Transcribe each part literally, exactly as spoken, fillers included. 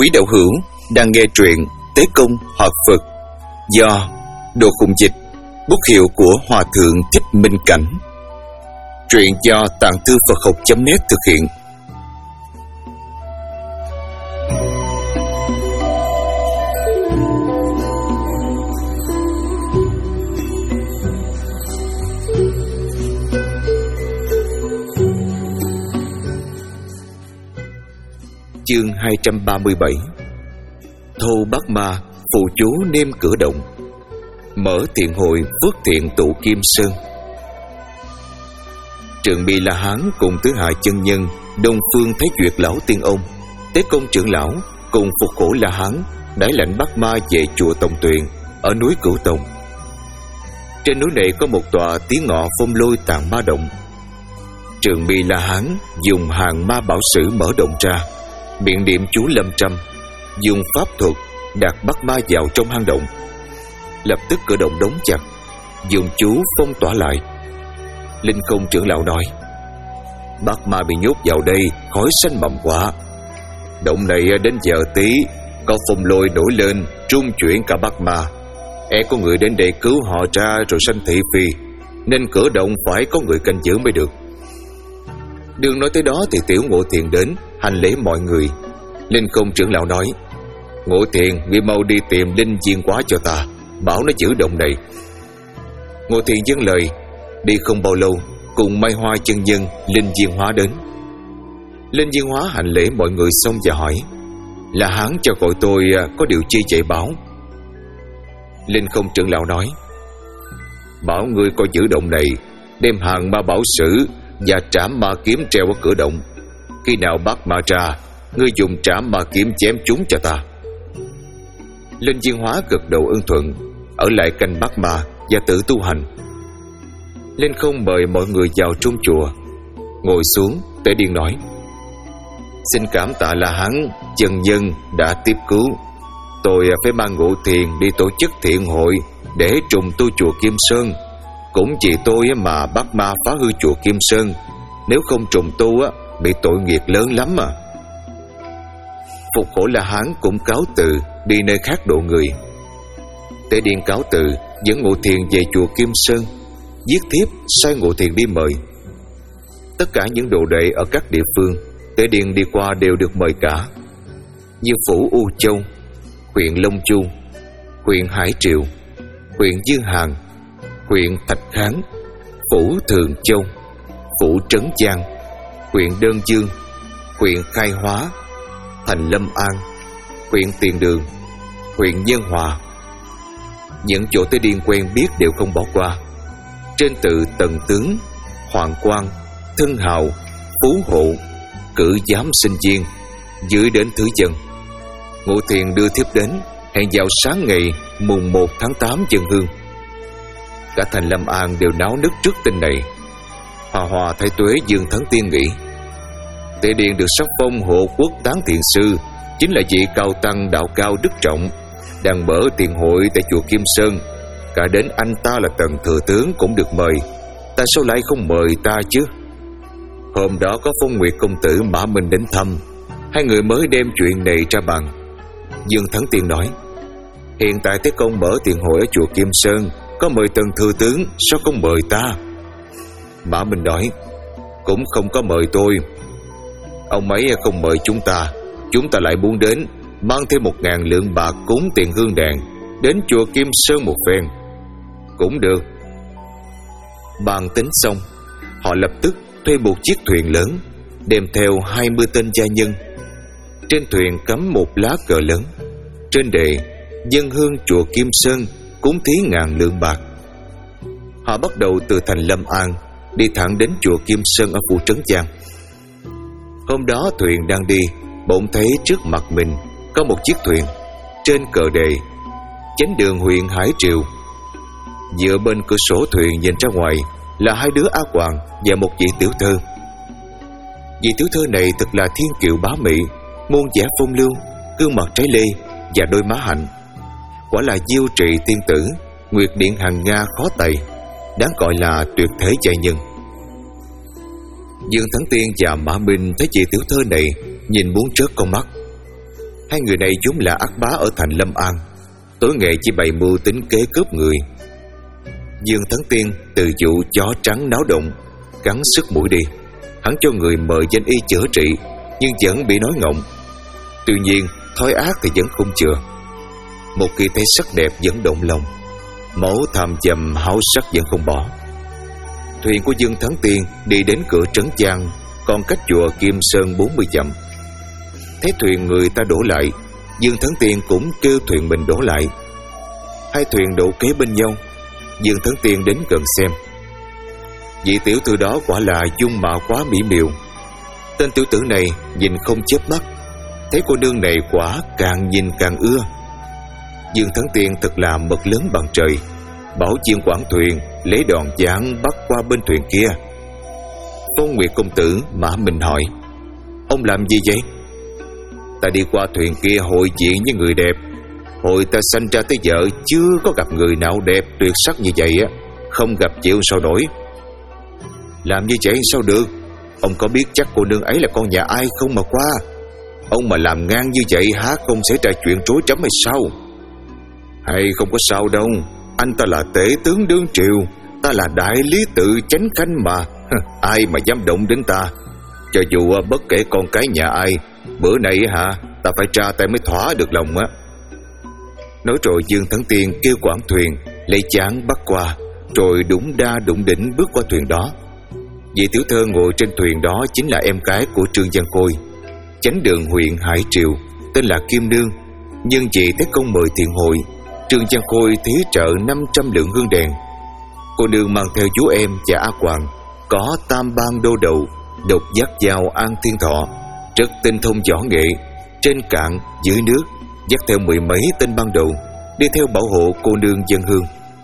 Quý đạo hữu đang nghe truyện Tế Công Hợp Phật do Đồ Khùng Dịch, bút hiệu của Hòa Thượng Thích Minh Cảnh. Truyện do Tạng Thư Phật Học chấm net thực hiện. Chương hai trăm ba mươi bảy. Thâu Bát Ma phụ chú nêm cửa động, mở thiện hội phước thiện tụ Kim Sơn. Trượng Bi La Hán cùng Tứ Hạ chân nhân, Đông Phương Thái Duyệt lão tiên ông, Tế Công trưởng lão cùng Phục Khổ La Hán đãi lãnh Bát Ma về chùa Tòng Tuyền ở núi Cửu Tông. Trên núi này có một tòa Tí Ngọ Phong Lôi Tạng Ma Động. Trượng Bi La Hán dùng hàng ma bảo sử mở động ra, miệng niệm chú lâm trăm, dùng pháp thuật đặt Bát Ma vào trong hang động. Lập tức cửa động đóng chặt, dùng chú phong tỏa lại. Linh Không trưởng lão nói: Bát Ma bị nhốt vào đây, khói xanh mầm quá. Động này đến giờ tí có phong lôi nổi lên, trung chuyển cả Bát Ma. E có người đến để cứu họ ra rồi sanh thị phi, nên cửa động phải có người canh giữ mới được. Đường nói tới đó thì Tiểu Ngộ Thiền đến hành lễ mọi người. Linh Không trưởng lão nói: Ngộ Thiền, ngươi mau đi tìm Linh Diên Hóa cho ta, bảo nó giữ động này. Ngộ Thiền dâng lời. Đi không bao lâu, cùng Mai Hoa chân nhân Linh Diên Hóa đến. Linh Diên Hóa hành lễ mọi người xong và hỏi: La Hán cho gọi tôi có điều chi chạy báo? Linh Không trưởng lão nói: Bảo ngươi coi giữ động này, đem hàng ma bảo sử và trảm ma kiếm treo ở cửa động. Khi nào Bát Ma ra, ngươi dùng trảm ma kiếm chém chúng cho ta. Linh Diên Hóa gật đầu ưng thuận, ở lại canh Bát Ma và tự tu hành. Linh Không mời mọi người vào trong chùa. Ngồi xuống, Tế Điên nói: Xin cảm tạ La Hán chân nhân đã tiếp cứu. Tôi phải mang Ngộ Thiền đi tổ chức thiện hội để trùng tu chùa Kim Sơn. Cũng vì tôi mà Bát Ma phá hư chùa Kim Sơn, nếu không trùng tu á, bị tội nghiệp lớn lắm mà. Phục Khổ La Hán cũng cáo từ đi nơi khác độ người. Tế Điên cáo từ dẫn Ngộ Thiền về chùa Kim Sơn, viết thiếp sai Ngộ Thiền đi mời. Tất cả những đồ đệ ở các địa phương Tế Điên đi qua đều được mời cả, như phủ U Châu, huyện Long Chu, huyện Hải Triệu, huyện Dương Hàn, huyện Thạch Kháng, phủ Thường Châu, phủ Trấn Giang, huyện Đơn Dương, huyện Khai Hóa, thành Lâm An, huyện Tiền Đường, huyện Nhân Hòa. Những chỗ Tế Điên quen biết đều không bỏ qua. Trên từ Tần Tướng, Hoàng Quang, Thân Hào, Phú Hộ, Cử Giám Sinh Viên, dưới đến Thứ Dân. Ngộ Thiền đưa thiếp đến, hẹn vào sáng ngày mùng một tháng tám dân hương. Cả thành Lâm An đều náo nức trước tin này. Hòa Hòa Thái Tuế Dương Thắng Tiên nghĩ Tế Điên được sắc phong hộ quốc tán thiền sư, chính là vị cao tăng đạo cao đức trọng, đang mở tiền hội tại chùa Kim Sơn. Cả đến anh ta là Tần Thừa Tướng cũng được mời, tại sao lại không mời ta chứ? Hôm đó có Phong Nguyệt công tử Mã Minh đến thăm, hai người mới đem chuyện này ra bàn. Dương Thắng Tiên nói: Hiện tại Tế Công mở tiền hội ở chùa Kim Sơn, có mời Tần Thừa Tướng, sao không mời ta? Mã Minh nói: Cũng không có mời tôi. Ông ấy không mời chúng ta, chúng ta lại muốn đến, mang thêm một ngàn lượng bạc cúng tiền hương đèn, đến chùa Kim Sơn một phen. Cũng được. Bàn tính xong, họ lập tức thuê một chiếc thuyền lớn, đem theo hai mươi tên gia nhân. Trên thuyền cắm một lá cờ lớn, trên đề dân hương chùa Kim Sơn, cúng thí ngàn lượng bạc. Họ bắt đầu từ thành Lâm An, đi thẳng đến chùa Kim Sơn ở phủ Trấn Giang. Hôm đó thuyền đang đi, bỗng thấy trước mặt mình có một chiếc thuyền, trên cờ đề chánh đường huyện Hải Triệu. Dựa bên cửa sổ thuyền nhìn ra ngoài là hai đứa A Hoàng và một vị tiểu thơ. Vị tiểu thơ này thật là thiên kiều bá mỹ, muôn vẻ phong lưu, gương mặt trái lê và đôi má hạnh. Quả là diêu trì tiên tử, nguyệt điện hàng Nga khó tày, đáng gọi là tuyệt thế giai nhân. Dương Thắng Tiên và Mã Minh thấy chị tiểu thơ này nhìn muốn trớt con mắt. Hai người này vốn là ác bá ở thành Lâm An, tối ngày chỉ bày mưu tính kế cướp người. Dương Thắng Tiên từ vụ chó trắng náo động cắn sức mũi đi. Hắn cho người mời danh y chữa trị, nhưng vẫn bị nói ngọng. Tuy nhiên thói ác thì vẫn không chừa. Một khi thấy sắc đẹp vẫn động lòng, máu tham dầm háo sắc vẫn không bỏ. Thuyền của Dương Thắng Tiên đi đến cửa trấn Giang, còn cách chùa Kim Sơn bốn mươi dặm. Thấy thuyền người ta đổ lại, Dương Thắng Tiên cũng kêu thuyền mình đổ lại. Hai thuyền đổ kế bên nhau. Dương Thắng Tiên đến gần xem. Vị tiểu thư đó quả là dung mạo quá mỹ miều. Tên tiểu tử này nhìn không chớp mắt. Thấy cô nương này quả càng nhìn càng ưa. Dương Thắng Tiên thật là mực lớn bằng trời, bảo chiên quản thuyền lấy đòn giảng bắt qua bên thuyền kia. Phong Nguyệt công tử Mã Minh hỏi: ông làm gì vậy? Ta đi qua thuyền kia hội diện với người đẹp. Hồi ta sanh ra tới giờ chưa có gặp người nào đẹp tuyệt sắc như vậy á. Không gặp chịu sao nổi. Làm như vậy sao được? Ông có biết chắc cô nương ấy là con nhà ai không mà qua? Ông mà làm ngang như vậy há không xảy ra chuyện trối trắm hay sao? Hay không có sao đâu. Anh ta là tể tướng đương triều, ta là đại lý tự chánh khanh mà. Ai mà dám động đến ta? Cho dù bất kể con cái nhà ai, bữa nay hả, ta phải tra tay mới thỏa được lòng á. Nói rồi Dương Thắng Tiên kêu quản thuyền lấy chán bắt qua, rồi đụng đa đụng đỉnh bước qua thuyền đó. Vị tiểu thơ ngồi trên thuyền đó chính là em gái của Trương Văn Khôi, chánh đường huyện Hải Triều, tên là Kim Nương. Nhưng vì Thế Công mời thiện hội, Trương Văn Khôi thí trợ năm trăm lượng hương đèn. Cô nương mang theo chú em và A Hoàng, có tam ban đô đầu, độc giác giao An Thiên Thọ, rất tinh thông võ nghệ, trên cạn dưới nước, dắt theo mười mấy tên ban đầu, đi theo bảo hộ cô nương dân hương.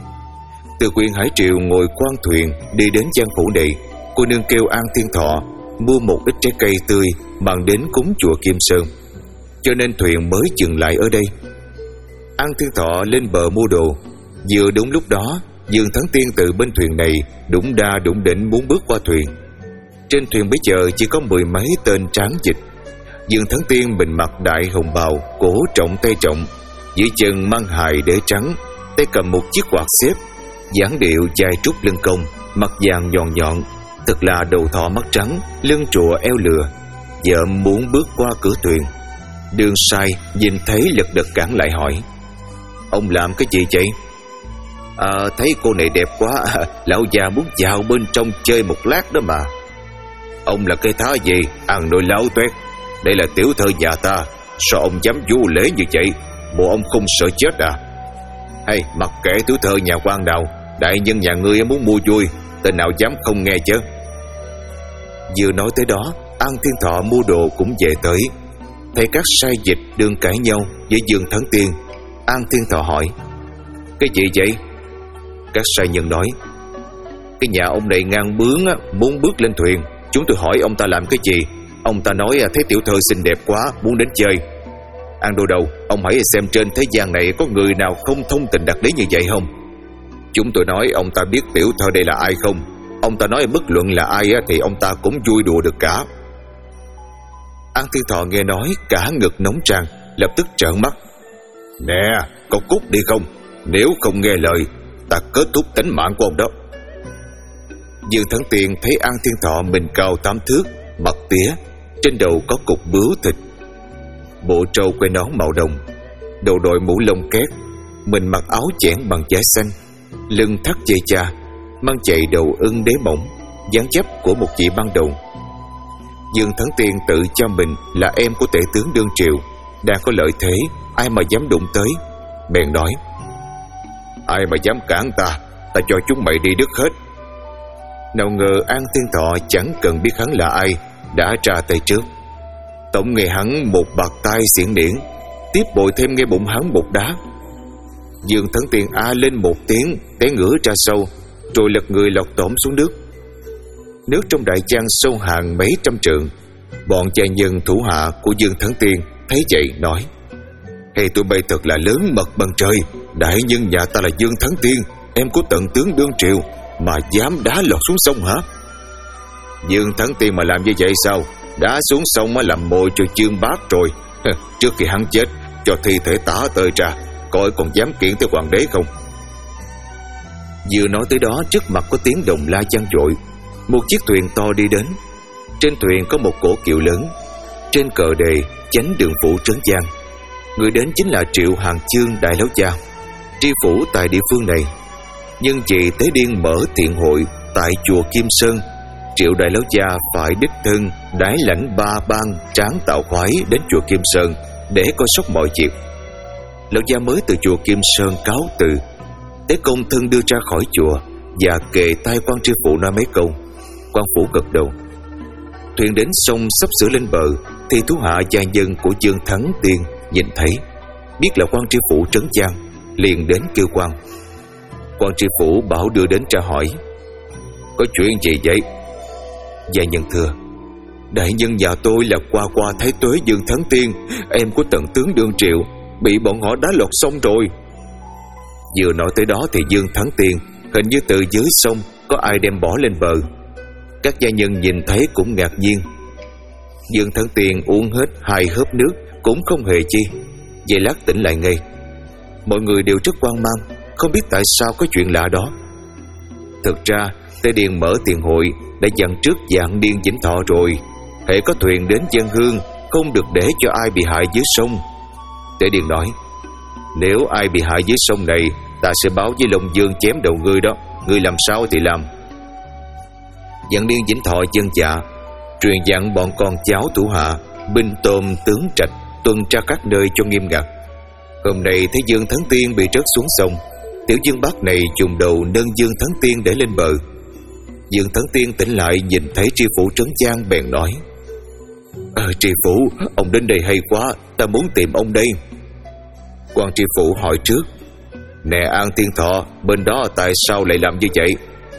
Từ huyện Hải Triều ngồi quan thuyền đi đến Giang phủ này, cô nương kêu An Thiên Thọ mua một ít trái cây tươi mang đến cúng chùa Kim Sơn, cho nên thuyền mới dừng lại ở đây. An Thiên Thọ lên bờ mua đồ. Vừa đúng lúc đó, Dương Thắng Tiên từ bên thuyền này đụng đa đụng đỉnh muốn bước qua thuyền. Trên thuyền bây giờ chỉ có mười mấy tên tráng dịch. Dương Thắng Tiên mình mặc đại hồng bào, cổ trọng tay trọng, dưới chân mang hài để trắng, tay cầm một chiếc quạt xếp, dáng điệu dài trúc lưng cong, mặt vàng nhọn nhọn, thật là đầu thỏ mắt trắng, lưng trụa eo lừa. Vợ muốn bước qua cửa thuyền, Đường Sai nhìn thấy lật đật cản lại hỏi: ông làm cái gì vậy? À, thấy cô này đẹp quá, lão già muốn vào bên trong chơi một lát đó mà. Ông là cái thá gì, ăn nồi lão toét. Đây là tiểu thơ nhà ta, sao ông dám vô lễ như vậy? Bộ ông không sợ chết à? Hay mặc kệ tiểu thơ nhà quan nào, đại nhân nhà ngươi muốn mua vui, tên nào dám không nghe chứ? Vừa nói tới đó, An Thiên Thọ mua đồ cũng về tới. Thấy các sai dịch đương cãi nhau với Dương Thắng Tiên, An Thiên Thọ hỏi: cái gì vậy? Các sai nhân nói: cái nhà ông này ngang bướng á, muốn bước lên thuyền. Chúng tôi hỏi ông ta làm cái gì, ông ta nói thấy tiểu thơ xinh đẹp quá, muốn đến chơi. An đô đầu, ông hãy xem trên thế gian này có người nào không thông tình đạt lý như vậy không? Chúng tôi nói ông ta biết tiểu thơ đây là ai không? Ông ta nói bất luận là ai thì ông ta cũng vui đùa được cả. An Thiên Thọ nghe nói cả ngực nóng tràn, lập tức trợn mắt: nè, cậu cút đi không? Nếu không nghe lời, ta kết thúc tính mạng của ông đó. Dương Thắng Tiên thấy An Thiên Thọ mình cao tám thước, mặt tía, trên đầu có cục bướu thịt, bộ trâu quai nón màu đồng, đầu đội mũ lông két, mình mặc áo chẽn bằng vải xanh, lưng thắt dây cha, mang chạy đầu ưng đế mỏng, dáng dấp của một vị ban đầu. Dương Thắng Tiên tự cho mình là em của tể tướng đương triều, đang có lợi thế, ai mà dám đụng tới. Bèn nói: ai mà dám cản ta, ta cho chúng mày đi đứt hết. Nào ngờ An Thiên Thọ chẳng cần biết hắn là ai, đã ra tay trước. Tổng nghe hắn một bạt tay xiển điển, tiếp bội thêm nghe bụng hắn một đá. Dương Thắng Tiên a lên một tiếng, té ngửa ra sâu, rồi lật người lọt tổm xuống nước. Nước trong đại giang sâu hàng mấy trăm trượng. Bọn gia nhân thủ hạ của Dương Thắng Tiên thấy vậy nói: hay tụi bay thật là lớn mật bằng trời. Đại nhân nhà ta là Dương Thắng Tiên, em của tận tướng đương triều, mà dám đá lọt xuống sông hả? Dương Thắng Tiên mà làm như vậy sao? Đá xuống sông mới làm mồi cho chương bát rồi. Trước khi hắn chết, cho thi thể tả tơi ra, coi còn dám kiện tới hoàng đế không. Vừa nói tới đó, trước mặt có tiếng đồng la vang dội. Một chiếc thuyền to đi đến. Trên thuyền có một cỗ kiệu lớn, trên cờ đề chánh đường phủ Trấn Giang. Người đến chính là Triệu Hàng Chương đại lão gia, tri phủ tại địa phương này. Nhưng vì Tế Điên mở thiện hội tại chùa Kim Sơn, Triệu đại lão gia phải đích thân đái lãnh ba ban tráng tạo khoái đến chùa Kim Sơn để coi sóc mọi việc. Lão gia mới từ chùa Kim Sơn cáo từ. Tế Công thân đưa ra khỏi chùa và kề tai quan tri phủ nói mấy câu. Quan phủ gật đầu. Thuyền đến sông sắp sửa lên bờ thì thú hạ gia nhân của Dương Thắng Tiên nhìn thấy, biết là quan tri phủ Trấn Giang, liền đến kêu quan. Quan tri phủ bảo đưa đến tra hỏi. Có chuyện gì vậy? Gia nhân thưa, đại nhân nhà tôi là qua qua thái tuế Dương Thắng Tiên, em của tần tướng đương Triệu, bị bọn họ đá lọt sông rồi. Vừa nói tới đó thì Dương Thắng Tiên hình như từ dưới sông có ai đem bỏ lên bờ. Các gia nhân nhìn thấy cũng ngạc nhiên. Dương Thắng Tiên uống hết hai hớp nước cũng không hề chi, vậy lát tỉnh lại ngay. Mọi người đều rất hoang mang, không biết tại sao có chuyện lạ đó. Thực ra Tế Điền mở tiền hội đã dặn trước Vạn Niên Vĩnh Thọ rồi, hễ có thuyền đến dân hương không được để cho ai bị hại dưới sông. Tế Điền nói, nếu ai bị hại dưới sông này, ta sẽ báo với Long Dương chém đầu ngươi đó, ngươi làm sao thì làm. Vạn Niên Vĩnh Thọ dân dạ, truyền dặn bọn con cháu thủ hạ binh tôm tướng trạch tuần tra các nơi cho nghiêm ngặt. Hôm nay thấy Dương Thắng Tiên bị rớt xuống sông, tiểu Dương Bắc này dùng đầu nâng Dương Thắng Tiên để lên bờ. Dương Thắng Tiên tỉnh lại nhìn thấy tri phủ Trấn Giang bèn nói, à, tri phủ, ông đến đây hay quá, ta muốn tìm ông đây. Quan tri phủ hỏi trước, nè An Tiên Thọ, bên đó tại sao lại làm như vậy?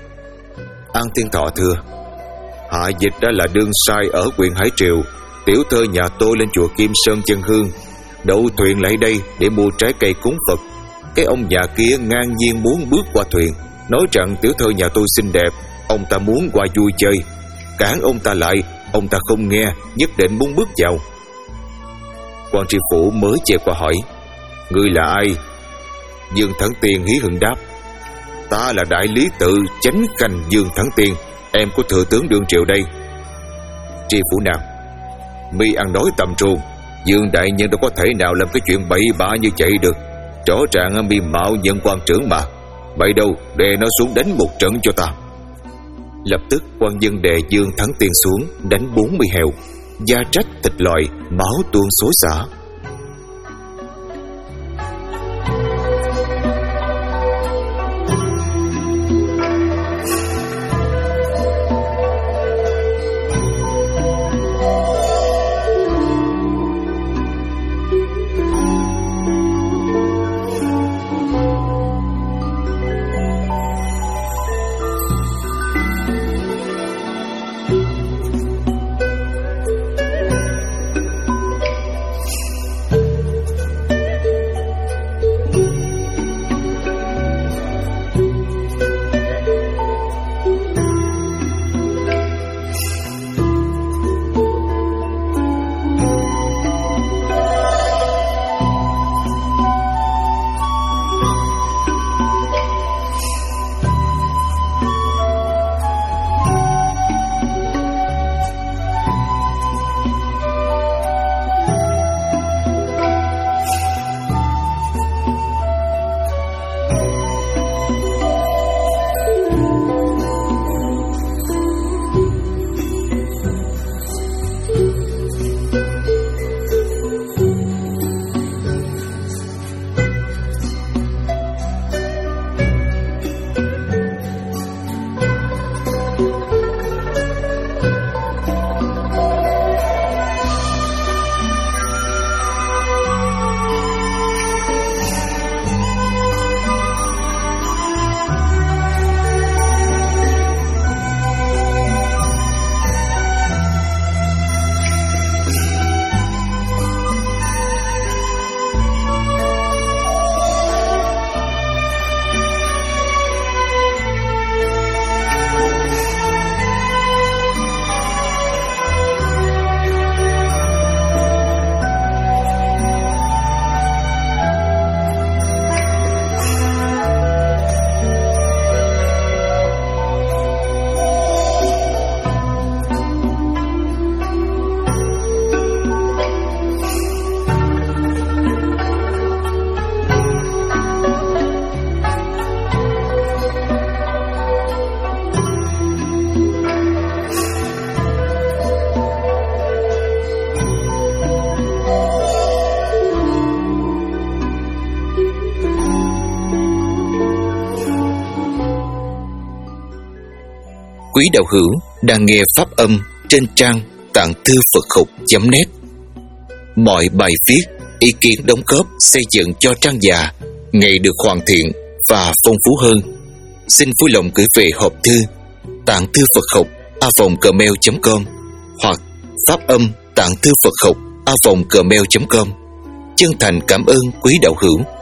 An Tiên Thọ thưa, hạ dịch đã là đương sai ở huyện Hải Triều, tiểu thơ nhà tôi lên chùa Kim Sơn chân hương, đậu thuyền lại đây để mua trái cây cúng Phật. Cái ông già kia ngang nhiên muốn bước qua thuyền, nói rằng tiểu thơ nhà tôi xinh đẹp, ông ta muốn qua vui chơi. Cản ông ta lại, ông ta không nghe, nhất định muốn bước vào. Quan tri phủ mới chạy qua hỏi, ngươi là ai? Dương Thắng Tiên hí hửng đáp, ta là đại lý tự chánh khanh Dương Thắng Tiên, em của thừa tướng đương Triệu đây. Tri phủ nào, mi ăn nói tầm truồng, Dương đại nhân đâu có thể nào làm cái chuyện bậy bạ như vậy được. Rõ ràng mi mạo nhận quan trưởng mà. Vậy đâu, đè nó xuống đánh một trận cho ta. Lập tức quan dân đè Dương Thắng Tiên xuống, đánh bốn mươi heo, da trách thịt lòi, máu tuôn xối xả. quý đạo hữu đang nghe pháp âm trên trang tạng thư Phật học chấm net. Mọi bài viết, ý kiến đóng góp xây dựng cho trang già ngày được hoàn thiện và phong phú hơn. Xin vui lòng gửi về hộp thư tạng thư Phật học a vòng gmail chấm com hoặc pháp âm tạng thư Phật học a vòng gmail chấm com. Chân thành cảm ơn quý đạo hữu.